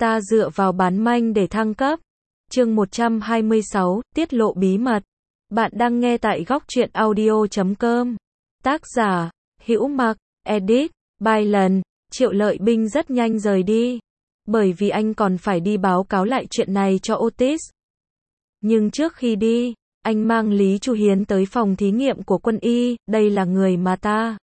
Ta dựa vào bán manh để thăng cấp. Chương 126, tiết lộ bí mật. Bạn đang nghe tại góc truyện audio.com. Tác giả, Hữu Mặc, edit, Byron. Triệu Lợi Binh rất nhanh rời đi. Bởi vì anh còn phải đi báo cáo lại chuyện này cho Otis. Nhưng trước khi đi, anh mang Lý Chu Hiến tới phòng thí nghiệm của quân y, đây là người mà ta.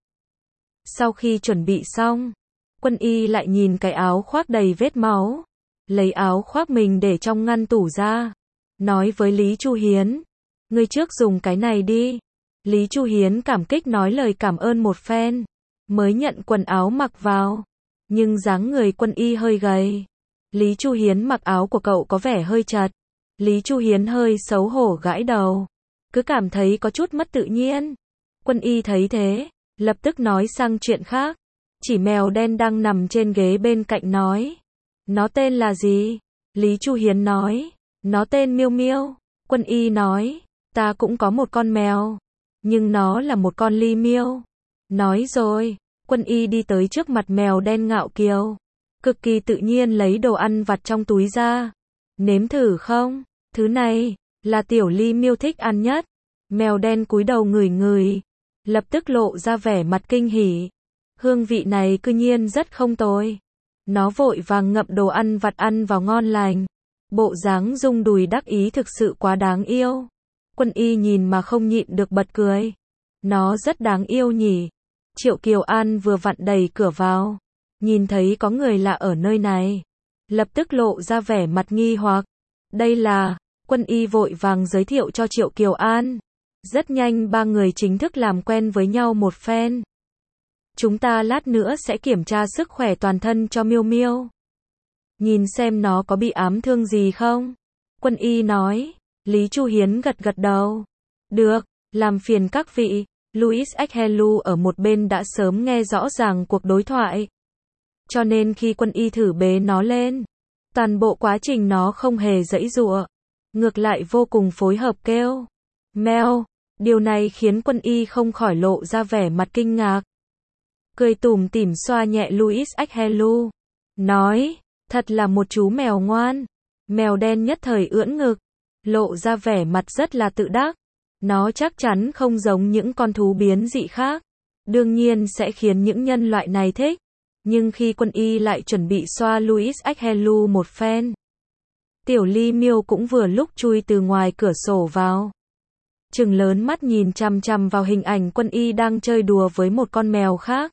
Sau khi chuẩn bị xong, quân y lại nhìn cái áo khoác đầy vết máu. Lấy áo khoác mình để trong ngăn tủ ra. Nói với Lý Chu Hiến. Ngươi trước dùng cái này đi. Lý Chu Hiến cảm kích nói lời cảm ơn một phen. Mới nhận quần áo mặc vào. Nhưng dáng người quân y hơi gầy. Lý Chu Hiến mặc áo của cậu có vẻ hơi chật. Lý Chu Hiến hơi xấu hổ gãi đầu. Cứ cảm thấy có chút mất tự nhiên. Quân y thấy thế, lập tức nói sang chuyện khác. Chỉ mèo đen đang nằm trên ghế bên cạnh nói. Nó tên là gì? Lý Chu Hiến nói. Nó tên Miêu Miêu. Quân y nói. Ta cũng có một con mèo. Nhưng nó là một con ly miêu. Nói rồi, quân y đi tới trước mặt mèo đen ngạo kiều. Cực kỳ tự nhiên lấy đồ ăn vặt trong túi ra. Nếm thử không? Thứ này, là tiểu ly miêu thích ăn nhất. Mèo đen cúi đầu ngửi ngửi. Lập tức lộ ra vẻ mặt kinh hỉ. Hương vị này cư nhiên rất không tồi. Nó vội vàng ngậm đồ ăn vặt ăn vào ngon lành. Bộ dáng rung đùi đắc ý thực sự quá đáng yêu. Quân y nhìn mà không nhịn được bật cười. Nó rất đáng yêu nhỉ. Triệu Kiều An vừa vặn đẩy cửa vào. Nhìn thấy có người lạ ở nơi này. Lập tức lộ ra vẻ mặt nghi hoặc. Đây là, quân y vội vàng giới thiệu cho Triệu Kiều An. Rất nhanh ba người chính thức làm quen với nhau một phen. Chúng ta lát nữa sẽ kiểm tra sức khỏe toàn thân cho Miêu Miêu. Nhìn xem nó có bị ám thương gì không? Quân y nói. Lý Chu Hiến gật gật đầu. Được, làm phiền các vị. Louis Helu ở một bên đã sớm nghe rõ ràng cuộc đối thoại. Cho nên khi quân y thử bế nó lên, toàn bộ quá trình nó không hề giãy giụa. Ngược lại vô cùng phối hợp kêu. Mèo. Điều này khiến quân y không khỏi lộ ra vẻ mặt kinh ngạc. Cười tủm tỉm xoa nhẹ Louis Helu. Nói, thật là một chú mèo ngoan. Mèo đen nhất thời ưỡn ngực. Lộ ra vẻ mặt rất là tự đắc. Nó chắc chắn không giống những con thú biến dị khác. Đương nhiên sẽ khiến những nhân loại này thích. Nhưng khi quân y lại chuẩn bị xoa Louis Helu một phen. Tiểu ly miêu cũng vừa lúc chui từ ngoài cửa sổ vào. Trừng lớn mắt nhìn chằm chằm vào hình ảnh quân y đang chơi đùa với một con mèo khác.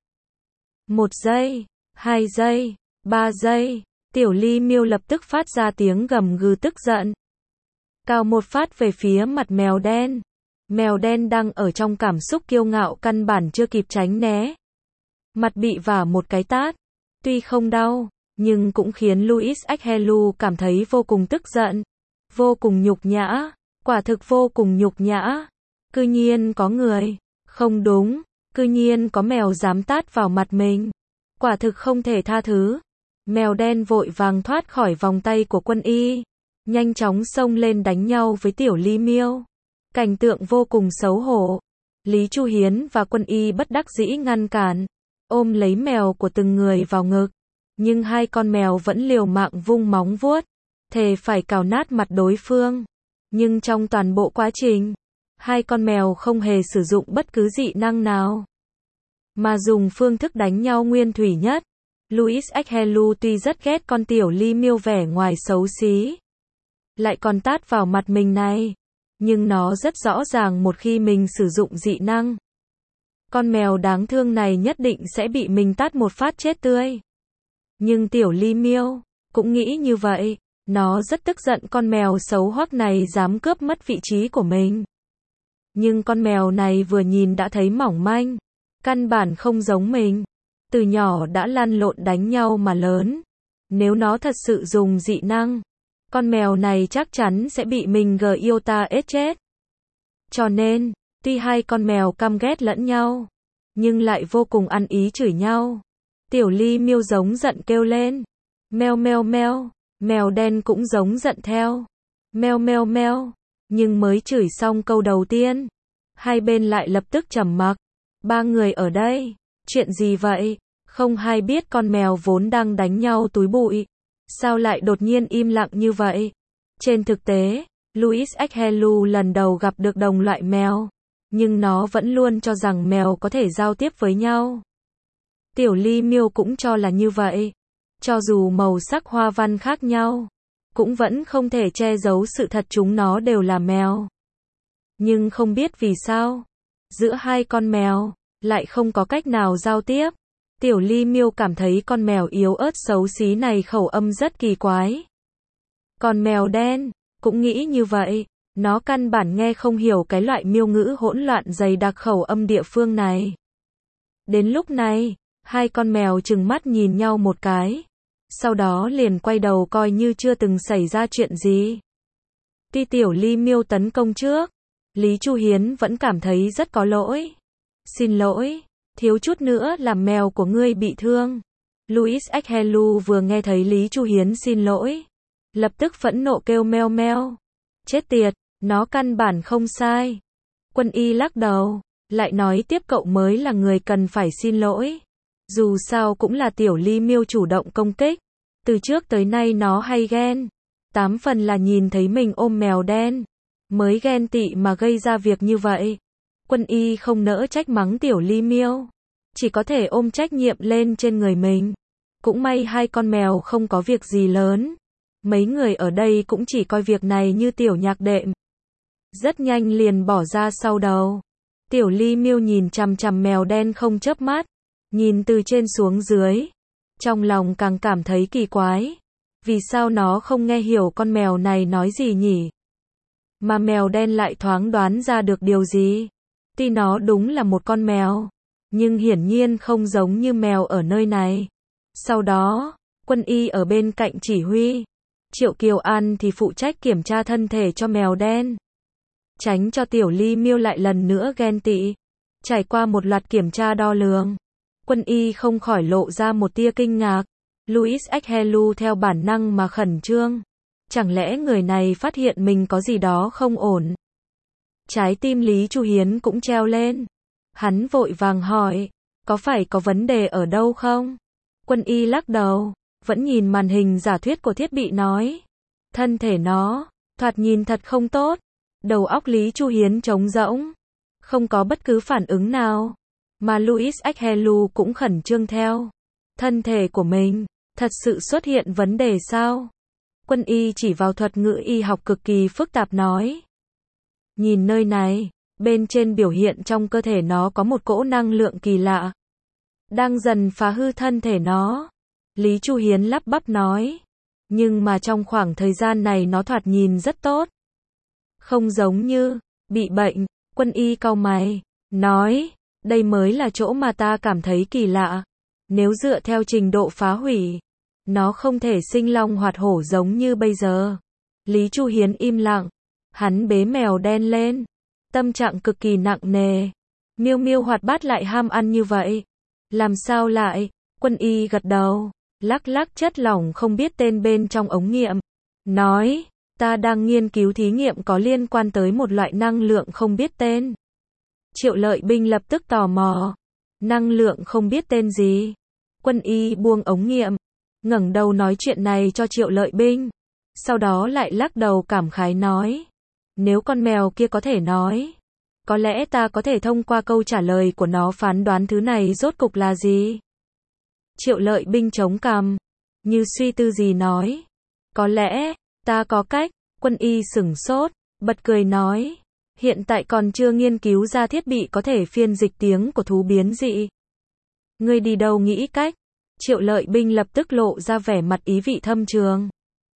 1 giây, 2 giây, 3 giây, tiểu ly miêu lập tức phát ra tiếng gầm gừ tức giận. Cào một phát về phía mặt mèo đen. Mèo đen đang ở trong cảm xúc kiêu ngạo căn bản chưa kịp tránh né. Mặt bị vả một cái tát. Tuy không đau, nhưng cũng khiến Louis Helu cảm thấy vô cùng tức giận. Vô cùng nhục nhã. Quả thực vô cùng nhục nhã. Cư nhiên có người. Không đúng. Cư nhiên có mèo dám tát vào mặt mình. Quả thực không thể tha thứ. Mèo đen vội vàng thoát khỏi vòng tay của quân y. Nhanh chóng xông lên đánh nhau với tiểu ly miêu. Cảnh tượng vô cùng xấu hổ. Lý Chu Hiến và quân y bất đắc dĩ ngăn cản. Ôm lấy mèo của từng người vào ngực. Nhưng hai con mèo vẫn liều mạng vung móng vuốt. Thề phải cào nát mặt đối phương. Nhưng trong toàn bộ quá trình, hai con mèo không hề sử dụng bất cứ dị năng nào. Mà dùng phương thức đánh nhau nguyên thủy nhất. Louis Helu tuy rất ghét con tiểu ly miêu vẻ ngoài xấu xí. Lại còn tát vào mặt mình này. Nhưng nó rất rõ ràng một khi mình sử dụng dị năng. Con mèo đáng thương này nhất định sẽ bị mình tát một phát chết tươi. Nhưng tiểu ly miêu cũng nghĩ như vậy. Nó rất tức giận con mèo xấu hoắc này dám cướp mất vị trí của mình. Nhưng con mèo này vừa nhìn đã thấy mỏng manh. Căn bản không giống mình. Từ nhỏ đã lăn lộn đánh nhau mà lớn. Nếu nó thật sự dùng dị năng, con mèo này chắc chắn sẽ bị mình Giota ết chết. Cho nên, tuy hai con mèo căm ghét lẫn nhau, nhưng lại vô cùng ăn ý chửi nhau. Tiểu ly miêu giống giận kêu lên. Meo meo meo. Mèo đen cũng giống giận theo. Meo meo meo. Nhưng mới chửi xong câu đầu tiên, hai bên lại lập tức trầm mặc. Ba người ở đây, chuyện gì vậy? Không hay biết con mèo vốn đang đánh nhau túi bụi. Sao lại đột nhiên im lặng như vậy? Trên thực tế, Louis Helu lần đầu gặp được đồng loại mèo, nhưng nó vẫn luôn cho rằng mèo có thể giao tiếp với nhau. Tiểu Ly Miêu cũng cho là như vậy. Cho dù màu sắc hoa văn khác nhau, cũng vẫn không thể che giấu sự thật chúng nó đều là mèo. Nhưng không biết vì sao, giữa hai con mèo, lại không có cách nào giao tiếp. Tiểu Ly Miêu cảm thấy con mèo yếu ớt xấu xí này khẩu âm rất kỳ quái. Còn mèo đen, cũng nghĩ như vậy, nó căn bản nghe không hiểu cái loại miêu ngữ hỗn loạn dày đặc khẩu âm địa phương này. Đến lúc này, hai con mèo trừng mắt nhìn nhau một cái, sau đó liền quay đầu coi như chưa từng xảy ra chuyện gì. Tuy Tiểu Ly Miêu tấn công trước, Lý Chu Hiến vẫn cảm thấy rất có lỗi. Xin lỗi, thiếu chút nữa làm mèo của ngươi bị thương. Louis Helu vừa nghe thấy Lý Chu Hiến xin lỗi, lập tức phẫn nộ kêu meo meo. Chết tiệt, nó căn bản không sai. Quân y lắc đầu, lại nói tiếp cậu mới là người cần phải xin lỗi. Dù sao cũng là Tiểu Ly Miêu chủ động công kích. Từ trước tới nay nó hay ghen. 8 phần là nhìn thấy mình ôm mèo đen, mới ghen tị mà gây ra việc như vậy. Quân y không nỡ trách mắng Tiểu Ly Miêu, chỉ có thể ôm trách nhiệm lên trên người mình. Cũng may hai con mèo không có việc gì lớn. Mấy người ở đây cũng chỉ coi việc này như tiểu nhạc đệm. Rất nhanh liền bỏ ra sau đầu. Tiểu Ly Miêu nhìn chằm chằm mèo đen không chớp mắt, nhìn từ trên xuống dưới. Trong lòng càng cảm thấy kỳ quái. Vì sao nó không nghe hiểu con mèo này nói gì nhỉ? Mà mèo đen lại thoáng đoán ra được điều gì? Tuy nó đúng là một con mèo, nhưng hiển nhiên không giống như mèo ở nơi này. Sau đó, quân y ở bên cạnh chỉ huy. Triệu Kiều An thì phụ trách kiểm tra thân thể cho mèo đen. Tránh cho Tiểu Ly Miêu lại lần nữa ghen tị. Trải qua một loạt kiểm tra đo lường, quân y không khỏi lộ ra một tia kinh ngạc. Louis Helu theo bản năng mà khẩn trương. Chẳng lẽ người này phát hiện mình có gì đó không ổn? Trái tim Lý Chu Hiến cũng treo lên. Hắn vội vàng hỏi, có phải có vấn đề ở đâu không? Quân y lắc đầu, vẫn nhìn màn hình giả thuyết của thiết bị nói. Thân thể nó, thoạt nhìn thật không tốt. Đầu óc Lý Chu Hiến trống rỗng, không có bất cứ phản ứng nào. Mà Louis Helu cũng khẩn trương theo. Thân thể của mình, thật sự xuất hiện vấn đề sao? Quân y chỉ vào thuật ngữ y học cực kỳ phức tạp nói. Nhìn nơi này, bên trên biểu hiện trong cơ thể nó có một cỗ năng lượng kỳ lạ, đang dần phá hư thân thể nó. Lý Chu Hiến lắp bắp nói. Nhưng mà trong khoảng thời gian này nó thoạt nhìn rất tốt. Không giống như bị bệnh. Quân y cau mày, nói, đây mới là chỗ mà ta cảm thấy kỳ lạ. Nếu dựa theo trình độ phá hủy, nó không thể sinh long hoạt hổ giống như bây giờ. Lý Chu Hiến im lặng. Hắn bế mèo đen lên. Tâm trạng cực kỳ nặng nề. Miêu Miêu hoạt bát lại ham ăn như vậy. Làm sao lại? Quân y gật đầu, lắc lắc chất lỏng không biết tên bên trong ống nghiệm. Nói, ta đang nghiên cứu thí nghiệm có liên quan tới một loại năng lượng không biết tên. Triệu Lợi Binh lập tức tò mò. Năng lượng không biết tên gì? Quân y buông ống nghiệm, ngẩng đầu nói chuyện này cho Triệu Lợi Binh. Sau đó lại lắc đầu cảm khái nói. Nếu con mèo kia có thể nói, có lẽ ta có thể thông qua câu trả lời của nó phán đoán thứ này rốt cục là gì. Triệu Lợi Binh chống cằm, như suy tư gì nói. Có lẽ, ta có cách. Quân y sửng sốt, bật cười nói. Hiện tại còn chưa nghiên cứu ra thiết bị có thể phiên dịch tiếng của thú biến dị. Ngươi đi đâu nghĩ cách? Triệu Lợi Binh lập tức lộ ra vẻ mặt ý vị thâm trường.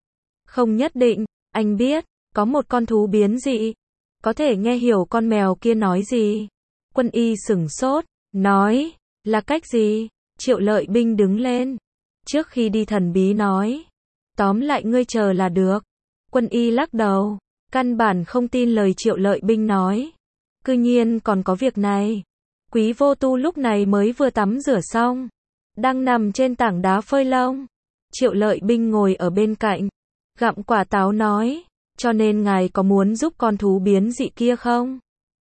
Không nhất định, anh biết, có một con thú biến dị, có thể nghe hiểu con mèo kia nói gì. Quân y sửng sốt, nói, là cách gì? Triệu Lợi Binh đứng lên, trước khi đi thần bí nói. Tóm lại ngươi chờ là được. Quân y lắc đầu, căn bản không tin lời Triệu Lợi Binh nói. Cư nhiên còn có việc này. Quý Vô Tu lúc này mới vừa tắm rửa xong, đang nằm trên tảng đá phơi lông. Triệu Lợi Binh ngồi ở bên cạnh, gặm quả táo nói, cho nên ngài có muốn giúp con thú biến dị kia không?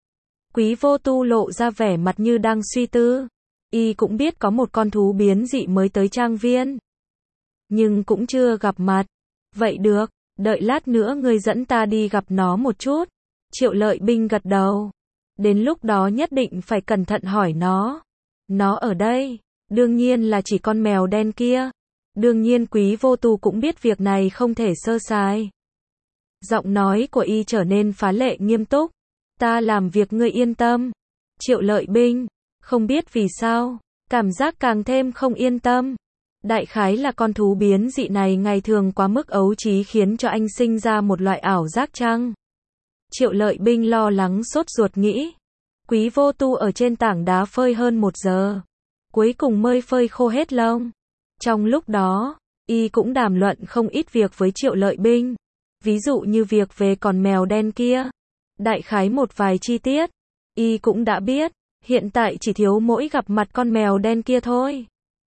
Quý Vô Tu lộ ra vẻ mặt như đang suy tư. Y cũng biết có một con thú biến dị mới tới trang viên. nhưng cũng chưa gặp mặt. Vậy được, đợi lát nữa ngươi dẫn ta đi gặp nó một chút. Triệu Lợi Binh gật đầu. Đến lúc đó nhất định phải cẩn thận hỏi nó. Nó ở đây, đương nhiên là chỉ con mèo đen kia. Đương nhiên Quý Vô Tu cũng biết việc này không thể sơ sài. Giọng nói của y trở nên phá lệ nghiêm túc. Ta làm việc ngươi yên tâm. Triệu Lợi Binh, không biết vì sao, cảm giác càng thêm không yên tâm. Đại khái là con thú biến dị này ngày thường quá mức ấu trí khiến cho anh sinh ra một loại ảo giác chăng? Triệu Lợi Binh lo lắng sốt ruột nghĩ. Quý Vô Tu ở trên tảng đá phơi hơn 1 giờ. Cuối cùng mới phơi khô hết lông. Trong lúc đó, y cũng đàm luận không ít việc với Triệu Lợi Binh. Ví dụ như việc về con mèo đen kia. Đại khái một vài chi tiết, y cũng đã biết. Hiện tại chỉ thiếu mỗi gặp mặt con mèo đen kia thôi.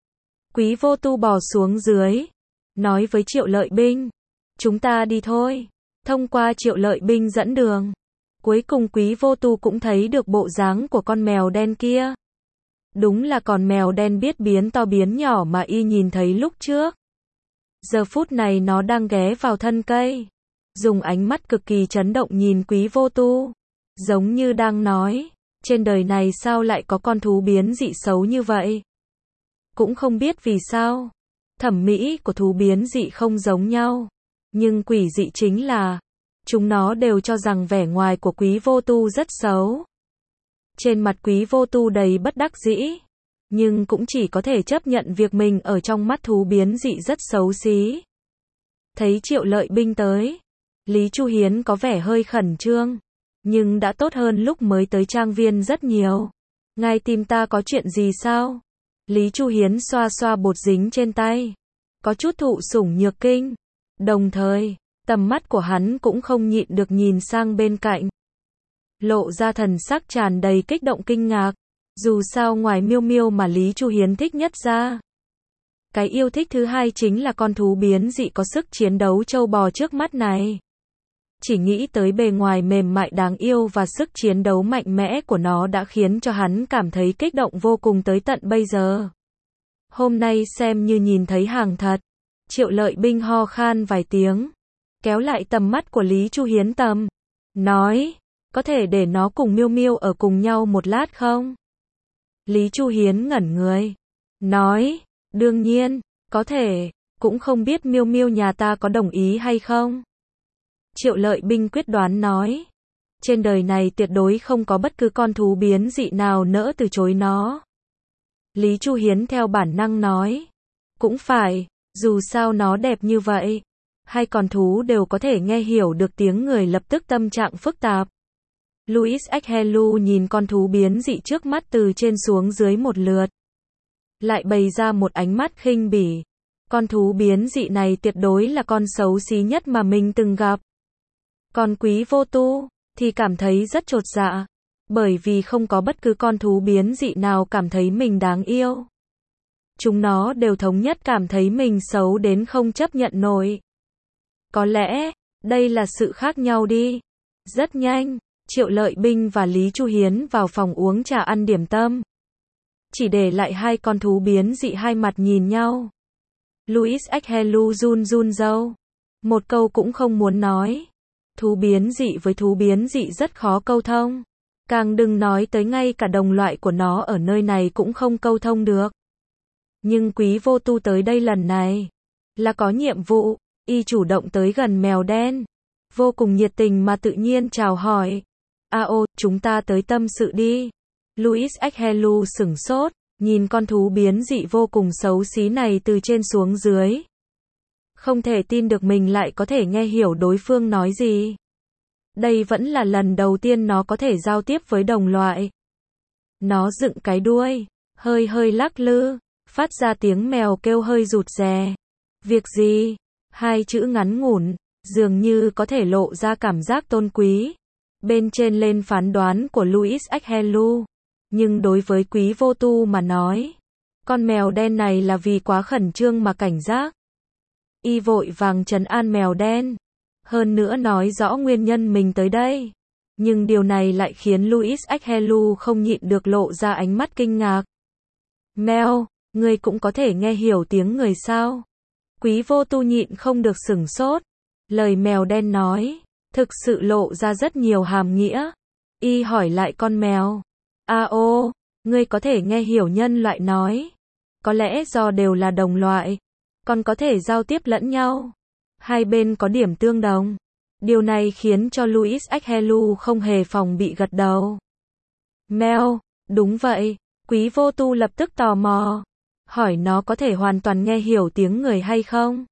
Quý Vô Tu bò xuống dưới, nói với Triệu Lợi Binh. Chúng ta đi thôi. Thông qua Triệu Lợi Binh dẫn đường. Cuối cùng Quý Vô Tu cũng thấy được bộ dáng của con mèo đen kia. Đúng là con mèo đen biết biến to biến nhỏ mà y nhìn thấy lúc trước. Giờ phút này nó đang ghé vào thân cây. Dùng ánh mắt cực kỳ chấn động nhìn Quý Vô Tu. Giống như đang nói, trên đời này sao lại có con thú biến dị xấu như vậy? Cũng không biết vì sao. Thẩm mỹ của thú biến dị không giống nhau. Nhưng quỷ dị chính là, chúng nó đều cho rằng vẻ ngoài của Quý Vô Tu rất xấu. Trên mặt Quý Vô Tu đầy bất đắc dĩ. Nhưng cũng chỉ có thể chấp nhận việc mình ở trong mắt thú biến dị rất xấu xí. Thấy Triệu Lợi Binh tới, Lý Chu Hiến có vẻ hơi khẩn trương. Nhưng đã tốt hơn lúc mới tới trang viên rất nhiều. Ngài tìm ta có chuyện gì sao? Lý Chu Hiến xoa xoa bột dính trên tay. Có chút thụ sủng nhược kinh. Đồng thời, tầm mắt của hắn cũng không nhịn được nhìn sang bên cạnh. Lộ ra thần sắc tràn đầy kích động kinh ngạc. Dù sao ngoài Miêu Miêu mà Lý Chu Hiến thích nhất ra, cái yêu thích thứ hai chính là con thú biến dị có sức chiến đấu trâu bò trước mắt này. Chỉ nghĩ tới bề ngoài mềm mại đáng yêu và sức chiến đấu mạnh mẽ của nó đã khiến cho hắn cảm thấy kích động vô cùng tới tận bây giờ. Hôm nay xem như nhìn thấy hàng thật. Triệu Lợi Binh ho khan vài tiếng, kéo lại tầm mắt của Lý Chu Hiến tầm, nói, có thể để nó cùng Miêu Miêu ở cùng nhau một lát không? Lý Chu Hiến ngẩn người, nói, đương nhiên, có thể, cũng không biết Miêu Miêu nhà ta có đồng ý hay không? Triệu Lợi Binh quyết đoán nói, trên đời này tuyệt đối không có bất cứ con thú biến dị nào nỡ từ chối nó. Lý Chu Hiến theo bản năng nói, cũng phải, dù sao nó đẹp như vậy. Hai con thú đều có thể nghe hiểu được tiếng người lập tức tâm trạng phức tạp. Louis Helu nhìn con thú biến dị trước mắt từ trên xuống dưới một lượt. Lại bày ra một ánh mắt khinh bỉ. Con thú biến dị này tuyệt đối là con xấu xí nhất mà mình từng gặp. Còn Quý Vô Tu thì cảm thấy rất chột dạ, bởi vì không có bất cứ con thú biến dị nào cảm thấy mình đáng yêu. Chúng nó đều thống nhất cảm thấy mình xấu đến không chấp nhận nổi. Có lẽ, đây là sự khác nhau đi. Rất nhanh, Triệu Lợi Binh và Lý Chu Hiến vào phòng uống trà ăn điểm tâm. Chỉ để lại hai con thú biến dị hai mặt nhìn nhau. Louis Helu run run râu. Một câu cũng không muốn nói. Thú biến dị với thú biến dị rất khó câu thông. Càng đừng nói tới ngay cả đồng loại của nó ở nơi này cũng không câu thông được. Nhưng Quý Vô Tu tới đây lần này là có nhiệm vụ. Y chủ động tới gần mèo đen, vô cùng nhiệt tình mà tự nhiên chào hỏi. Chúng ta tới tâm sự đi. Louis Helu sửng sốt, nhìn con thú biến dị vô cùng xấu xí này từ trên xuống dưới. Không thể tin được mình lại có thể nghe hiểu đối phương nói gì. Đây vẫn là lần đầu tiên nó có thể giao tiếp với đồng loại. Nó dựng cái đuôi, hơi hơi lắc lư, phát ra tiếng mèo kêu hơi rụt rè. Việc gì? Hai chữ ngắn ngủn, dường như có thể lộ ra cảm giác tôn quý. Bên trên lên phán đoán của Louis Helu. Nhưng đối với Quý Vô Tu mà nói, con mèo đen này là vì quá khẩn trương mà cảnh giác. Y vội vàng trấn an mèo đen. Hơn nữa nói rõ nguyên nhân mình tới đây. Nhưng điều này lại khiến Louis Helu không nhịn được lộ ra ánh mắt kinh ngạc. Mèo, ngươi cũng có thể nghe hiểu tiếng người sao? Quý vô tu nhịn không được sửng sốt. Lời mèo đen nói, thực sự lộ ra rất nhiều hàm nghĩa. Y hỏi lại con mèo. Ô, ngươi có thể nghe hiểu nhân loại nói. Có lẽ do đều là đồng loại, còn có thể giao tiếp lẫn nhau. Hai bên có điểm tương đồng. Điều này khiến cho Louis Helu không hề phòng bị gật đầu. Mèo, đúng vậy. Quý vô tu lập tức tò mò. Hỏi nó có thể hoàn toàn nghe hiểu tiếng người hay không?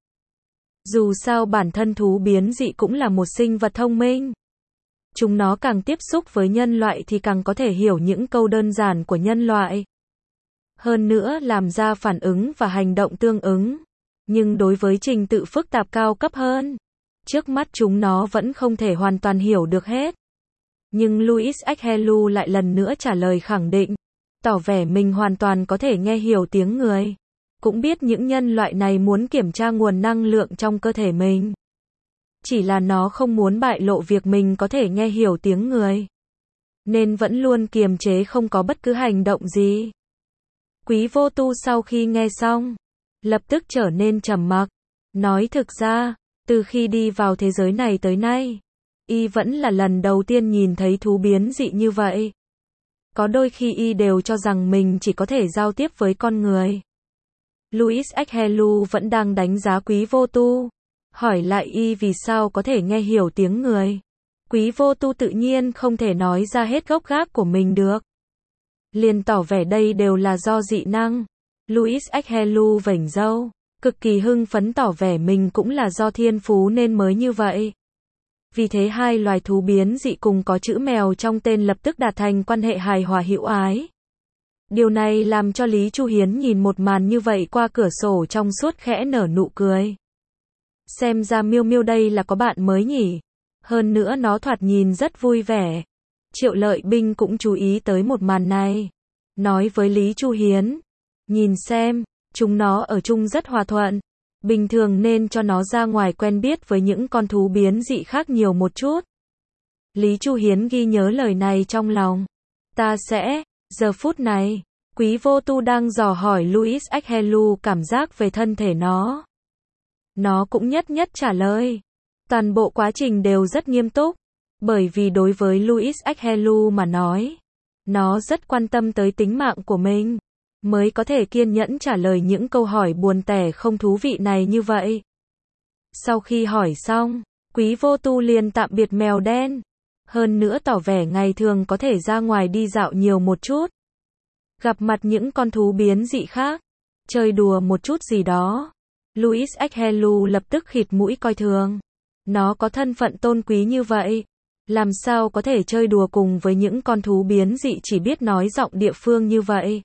Dù sao bản thân thú biến dị cũng là một sinh vật thông minh. Chúng nó càng tiếp xúc với nhân loại thì càng có thể hiểu những câu đơn giản của nhân loại. Hơn nữa làm ra phản ứng và hành động tương ứng. Nhưng đối với trình tự phức tạp cao cấp hơn, trước mắt chúng nó vẫn không thể hoàn toàn hiểu được hết. Nhưng Louis Helu lại lần nữa trả lời khẳng định, tỏ vẻ mình hoàn toàn có thể nghe hiểu tiếng người. Cũng biết những nhân loại này muốn kiểm tra nguồn năng lượng trong cơ thể mình. Chỉ là nó không muốn bại lộ việc mình có thể nghe hiểu tiếng người. Nên vẫn luôn kiềm chế không có bất cứ hành động gì. Quý vô tu sau khi nghe xong, lập tức trở nên trầm mặc. Nói thực ra, từ khi đi vào thế giới này tới nay, y vẫn là lần đầu tiên nhìn thấy thú biến dị như vậy. Có đôi khi y đều cho rằng mình chỉ có thể giao tiếp với con người. Louis Helu vẫn đang đánh giá quý vô tu. Hỏi lại y vì sao có thể nghe hiểu tiếng người. Quý vô tu tự nhiên không thể nói ra hết gốc gác của mình được. Liền tỏ vẻ đây đều là do dị năng. Louis Helu vểnh râu, cực kỳ hưng phấn tỏ vẻ mình cũng là do thiên phú nên mới như vậy. Vì thế hai loài thú biến dị cùng có chữ mèo trong tên lập tức đạt thành quan hệ hài hòa hữu ái. Điều này làm cho Lý Chu Hiến nhìn một màn như vậy qua cửa sổ trong suốt khẽ nở nụ cười. Xem ra Miêu Miêu đây là có bạn mới nhỉ. Hơn nữa nó thoạt nhìn rất vui vẻ. Triệu Lợi Binh cũng chú ý tới một màn này. Nói với Lý Chu Hiến. Nhìn xem, chúng nó ở chung rất hòa thuận. Bình thường nên cho nó ra ngoài quen biết với những con thú biến dị khác nhiều một chút. Lý Chu Hiến ghi nhớ lời này trong lòng. Ta sẽ, giờ phút này, quý vô tu đang dò hỏi Louis Helu cảm giác về thân thể nó. Nó cũng nhất nhất trả lời. Toàn bộ quá trình đều rất nghiêm túc. Bởi vì đối với Louis Helu mà nói, nó rất quan tâm tới tính mạng của mình. Mới có thể kiên nhẫn trả lời những câu hỏi buồn tẻ không thú vị này như vậy. Sau khi hỏi xong, quý vô tu liền tạm biệt mèo đen. Hơn nữa tỏ vẻ ngày thường có thể ra ngoài đi dạo nhiều một chút. Gặp mặt những con thú biến dị khác. Chơi đùa một chút gì đó. Louis Helu lập tức khịt mũi coi thường. Nó có thân phận tôn quý như vậy. Làm sao có thể chơi đùa cùng với những con thú biến dị chỉ biết nói giọng địa phương như vậy.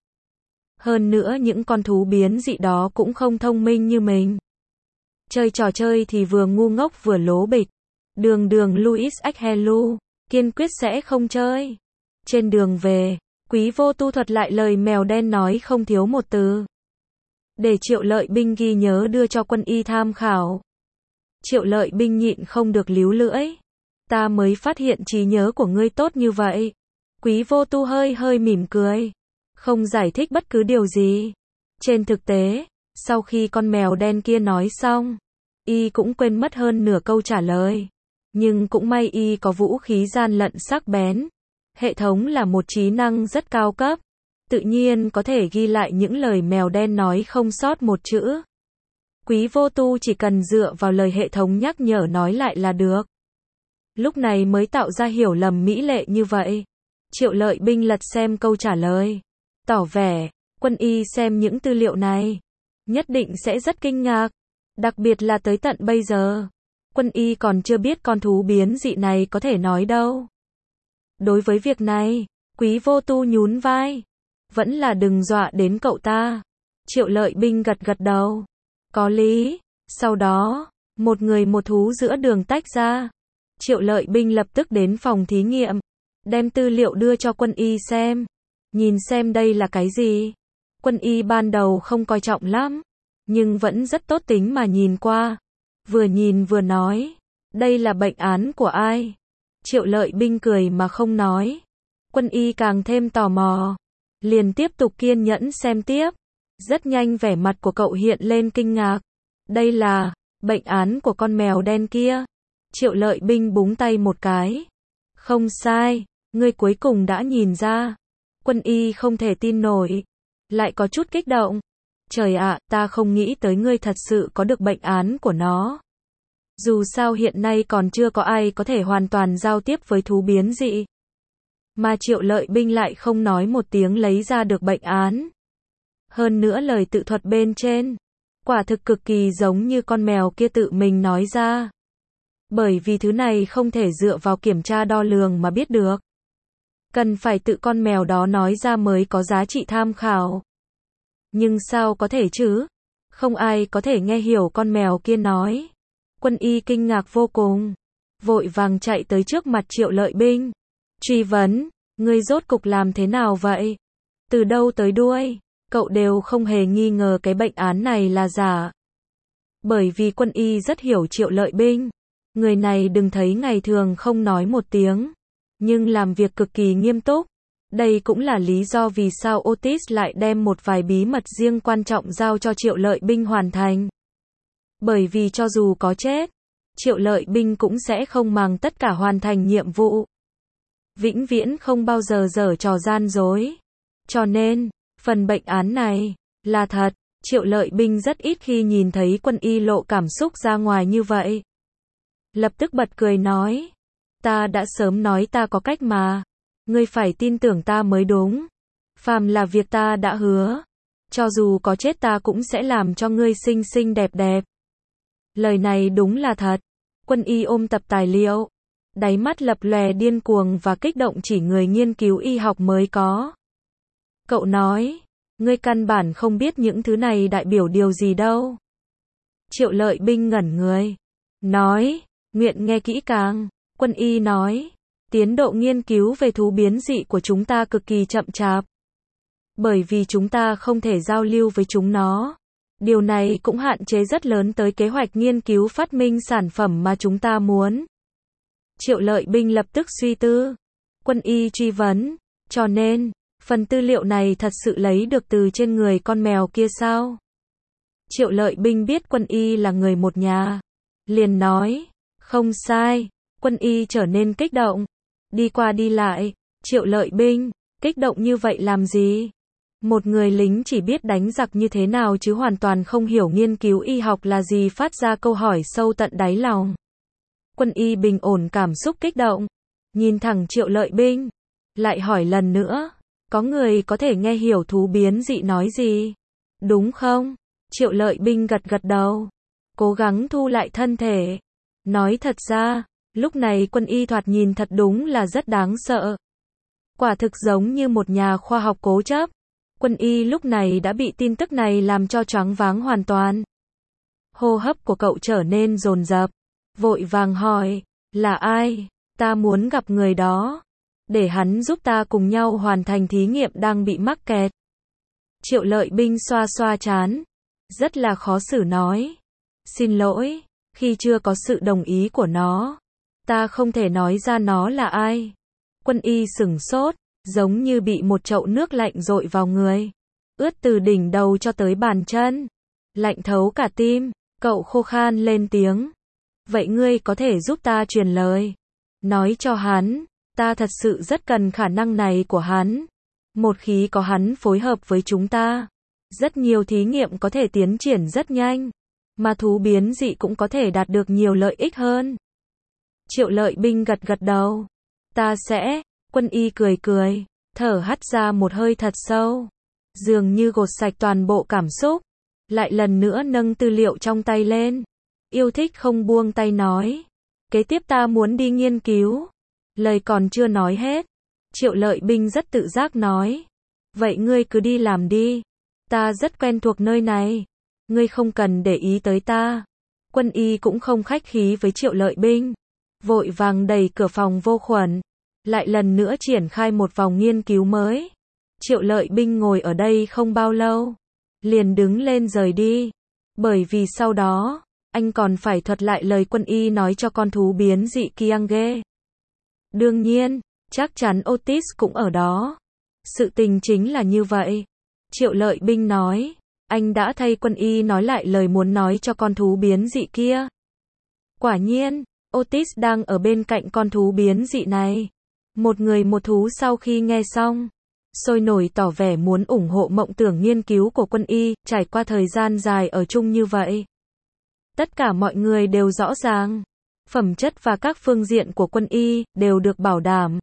Hơn nữa những con thú biến dị đó cũng không thông minh như mình. Chơi trò chơi thì vừa ngu ngốc vừa lố bịch. Đường Louis Helu kiên quyết sẽ không chơi. Trên đường về, quý vô tu thuật lại lời mèo đen nói không thiếu một từ. Để Triệu Lợi Binh ghi nhớ đưa cho Quân Y tham khảo. Triệu Lợi Binh nhịn không được líu lưỡi. Ta mới phát hiện trí nhớ của ngươi tốt như vậy. Quý vô tu hơi mỉm cười. Không giải thích bất cứ điều gì. Trên thực tế, sau khi con mèo đen kia nói xong, y cũng quên mất hơn nửa câu trả lời. Nhưng cũng may y có vũ khí gian lận sắc bén. Hệ thống là một trí năng rất cao cấp. Tự nhiên có thể ghi lại những lời mèo đen nói không sót một chữ. Quý vô tu chỉ cần dựa vào lời hệ thống nhắc nhở nói lại là được. Lúc này mới tạo ra hiểu lầm mỹ lệ như vậy. Triệu Lợi Binh lật xem câu trả lời. Tỏ vẻ, Quân Y xem những tư liệu này. Nhất định sẽ rất kinh ngạc. Đặc biệt là tới tận bây giờ. Quân Y còn chưa biết con thú biến dị này có thể nói đâu. Đối với việc này, quý vô tu nhún vai. Vẫn là đừng dọa đến cậu ta. Triệu Lợi Binh gật đầu. Có lý. Sau đó, một người một thú giữa đường tách ra. Triệu Lợi Binh lập tức đến phòng thí nghiệm. Đem tư liệu đưa cho Quân Y xem. Nhìn xem đây là cái gì. Quân Y ban đầu không coi trọng lắm. Nhưng vẫn rất tốt tính mà nhìn qua. Vừa nhìn vừa nói. Đây là bệnh án của ai? Triệu Lợi Binh cười mà không nói. Quân Y càng thêm tò mò. Liền tiếp tục kiên nhẫn xem tiếp. Rất nhanh vẻ mặt của cậu hiện lên kinh ngạc. Đây là bệnh án của con mèo đen kia. Triệu Lợi Binh búng tay một cái. Không sai, ngươi cuối cùng đã nhìn ra. Quân y không thể tin nổi, lại có chút kích động. Trời ạ, ta không nghĩ tới ngươi thật sự có được bệnh án của nó. Dù sao hiện nay còn chưa có ai có thể hoàn toàn giao tiếp với thú biến dị. Mà Triệu Lợi Binh lại không nói một tiếng lấy ra được bệnh án. Hơn nữa lời tự thuật bên trên, quả thực cực kỳ giống như con mèo kia tự mình nói ra. Bởi vì thứ này không thể dựa vào kiểm tra đo lường mà biết được. Cần phải tự con mèo đó nói ra mới có giá trị tham khảo. Nhưng sao có thể chứ? Không ai có thể nghe hiểu con mèo kia nói. Quân y kinh ngạc vô cùng, vội vàng chạy tới trước mặt Triệu Lợi Binh. Truy vấn, ngươi rốt cục làm thế nào vậy? Từ đâu tới đuôi, cậu đều không hề nghi ngờ cái bệnh án này là giả. Bởi vì quân y rất hiểu Triệu Lợi Binh. Người này đừng thấy ngày thường không nói một tiếng, nhưng làm việc cực kỳ nghiêm túc. Đây cũng là lý do vì sao Otis lại đem một vài bí mật riêng quan trọng giao cho Triệu Lợi Binh hoàn thành. Bởi vì cho dù có chết, Triệu Lợi Binh cũng sẽ không màng tất cả hoàn thành nhiệm vụ. Vĩnh viễn không bao giờ giở trò gian dối. Cho nên, phần bệnh án này là thật. Triệu Lợi Binh rất ít khi nhìn thấy quân y lộ cảm xúc ra ngoài như vậy. Lập tức bật cười nói, ta đã sớm nói ta có cách mà. Ngươi phải tin tưởng ta mới đúng. Phàm là việc ta đã hứa, cho dù có chết ta cũng sẽ làm cho ngươi xinh xinh đẹp đẹp. Lời này đúng là thật. Quân y ôm tập tài liệu, đáy mắt lập lòe điên cuồng và kích động chỉ người nghiên cứu y học mới có. Cậu nói, ngươi căn bản không biết những thứ này đại biểu điều gì đâu. Triệu Lợi Binh ngẩn người, nói, nguyện nghe kỹ càng. Quân y nói, tiến độ nghiên cứu về thú biến dị của chúng ta cực kỳ chậm chạp. Bởi vì chúng ta không thể giao lưu với chúng nó. Điều này cũng hạn chế rất lớn tới kế hoạch nghiên cứu phát minh sản phẩm mà chúng ta muốn. Triệu Lợi Binh lập tức suy tư. Quân y truy vấn, cho nên, phần tư liệu này thật sự lấy được từ trên người con mèo kia sao? Triệu Lợi Binh biết quân y là người một nhà. Liền nói, không sai. Quân y trở nên kích động. Đi qua đi lại, Triệu Lợi Binh, kích động như vậy làm gì? Một người lính chỉ biết đánh giặc như thế nào chứ hoàn toàn không hiểu nghiên cứu y học là gì, phát ra câu hỏi sâu tận đáy lòng. Quân y bình ổn cảm xúc kích động, nhìn thẳng Triệu Lợi Binh, lại hỏi lần nữa, có người có thể nghe hiểu thú biến dị nói gì, đúng không? Triệu Lợi Binh gật gật đầu, cố gắng thu lại thân thể. Nói thật ra, lúc này quân y thoạt nhìn thật đúng là rất đáng sợ. Quả thực giống như một nhà khoa học cố chấp. Quân y lúc này đã bị tin tức này làm cho choáng váng hoàn toàn. Hô hấp của cậu trở nên dồn dập, vội vàng hỏi, là ai? Ta muốn gặp người đó, để hắn giúp ta cùng nhau hoàn thành thí nghiệm đang bị mắc kẹt. Triệu Lợi Binh xoa xoa trán, rất là khó xử nói, xin lỗi, khi chưa có sự đồng ý của nó, ta không thể nói ra nó là ai. Quân y sửng sốt, giống như bị một chậu nước lạnh dội vào người, ướt từ đỉnh đầu cho tới bàn chân, lạnh thấu cả tim. Cậu khô khan lên tiếng, vậy ngươi có thể giúp ta truyền lời, nói cho hắn, ta thật sự rất cần khả năng này của hắn. Một khi có hắn phối hợp với chúng ta, rất nhiều thí nghiệm có thể tiến triển rất nhanh, mà thú biến dị cũng có thể đạt được nhiều lợi ích hơn. Triệu Lợi Binh gật gật đầu, ta sẽ. Quân y cười cười, thở hắt ra một hơi thật sâu, dường như gột sạch toàn bộ cảm xúc, lại lần nữa nâng tư liệu trong tay lên, yêu thích không buông tay nói, kế tiếp ta muốn đi nghiên cứu. Lời còn chưa nói hết, Triệu Lợi Binh rất tự giác nói, vậy ngươi cứ đi làm đi, ta rất quen thuộc nơi này, ngươi không cần để ý tới ta. Quân y cũng không khách khí với Triệu Lợi Binh, vội vàng đẩy cửa phòng vô khuẩn, lại lần nữa triển khai một vòng nghiên cứu mới. Triệu Lợi Binh ngồi ở đây không bao lâu, liền đứng lên rời đi, bởi vì sau đó, anh còn phải thuật lại lời quân y nói cho con thú biến dị Kiange. Đương nhiên, chắc chắn Otis cũng ở đó. Sự tình chính là như vậy. Triệu Lợi Binh nói, anh đã thay quân y nói lại lời muốn nói cho con thú biến dị kia. Quả nhiên, Otis đang ở bên cạnh con thú biến dị này. Một người một thú sau khi nghe xong, sôi nổi tỏ vẻ muốn ủng hộ mộng tưởng nghiên cứu của quân y, trải qua thời gian dài ở chung như vậy. Tất cả mọi người đều rõ ràng, phẩm chất và các phương diện của quân y đều được bảo đảm.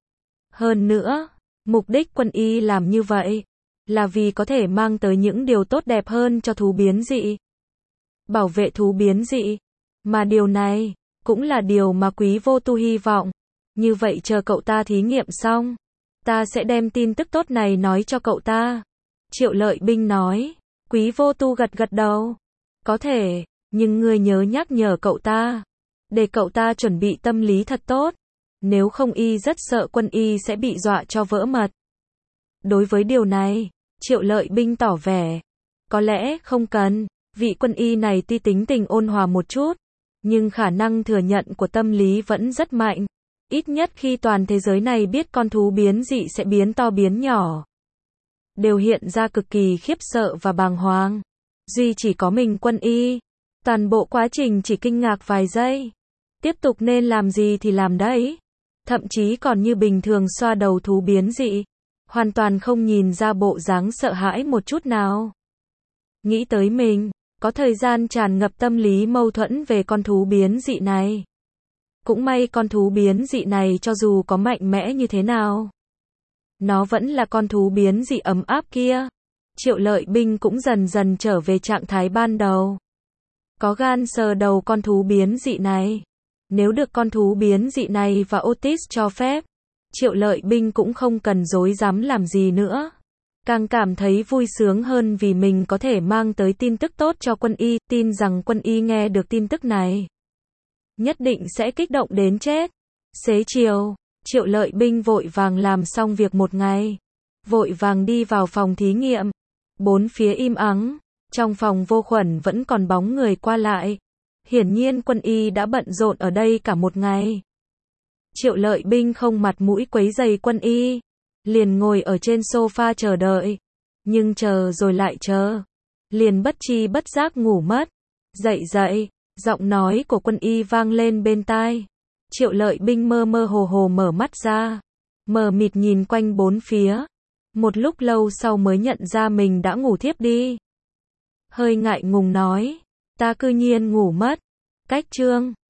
Hơn nữa, mục đích quân y làm như vậy là vì có thể mang tới những điều tốt đẹp hơn cho thú biến dị. Bảo vệ thú biến dị. Mà điều này cũng là điều mà Quý Vô Tu hy vọng. Như vậy chờ cậu ta thí nghiệm xong, ta sẽ đem tin tức tốt này nói cho cậu ta. Triệu Lợi Binh nói. Quý Vô Tu gật gật đầu. Có thể, nhưng ngươi nhớ nhắc nhở cậu ta, để cậu ta chuẩn bị tâm lý thật tốt. Nếu không y rất sợ quân y sẽ bị dọa cho vỡ mật. Đối với điều này, Triệu Lợi Binh tỏ vẻ, có lẽ không cần, vị quân y này tuy tính tình ôn hòa một chút, nhưng khả năng thừa nhận của tâm lý vẫn rất mạnh. Ít nhất khi toàn thế giới này biết con thú biến dị sẽ biến to biến nhỏ, đều hiện ra cực kỳ khiếp sợ và bàng hoàng. Duy chỉ có mình quân y, toàn bộ quá trình chỉ kinh ngạc vài giây. Tiếp tục nên làm gì thì làm đấy. Thậm chí còn như bình thường xoa đầu thú biến dị, hoàn toàn không nhìn ra bộ dáng sợ hãi một chút nào. Nghĩ tới mình, có thời gian tràn ngập tâm lý mâu thuẫn về con thú biến dị này. Cũng may con thú biến dị này cho dù có mạnh mẽ như thế nào, nó vẫn là con thú biến dị ấm áp kia. Triệu Lợi Binh cũng dần dần trở về trạng thái ban đầu. Có gan sờ đầu con thú biến dị này. Nếu được con thú biến dị này và Otis cho phép, Triệu Lợi Binh cũng không cần rối rắm làm gì nữa. Càng cảm thấy vui sướng hơn vì mình có thể mang tới tin tức tốt cho quân y, tin rằng quân y nghe được tin tức này nhất định sẽ kích động đến chết. Xế chiều, Triệu Lợi Binh vội vàng làm xong việc một ngày, vội vàng đi vào phòng thí nghiệm. Bốn phía im ắng, trong phòng vô khuẩn vẫn còn bóng người qua lại. Hiển nhiên quân y đã bận rộn ở đây cả một ngày. Triệu Lợi Binh không mặt mũi quấy rầy quân y, liền ngồi ở trên sofa chờ đợi. Nhưng chờ rồi lại chờ, liền bất tri bất giác ngủ mất. Dậy, giọng nói của quân y vang lên bên tai. Triệu Lợi Binh mơ mơ hồ hồ mở mắt ra, mờ mịt nhìn quanh bốn phía. Một lúc lâu sau mới nhận ra mình đã ngủ thiếp đi. Hơi ngại ngùng nói, ta cư nhiên ngủ mất. Cách chương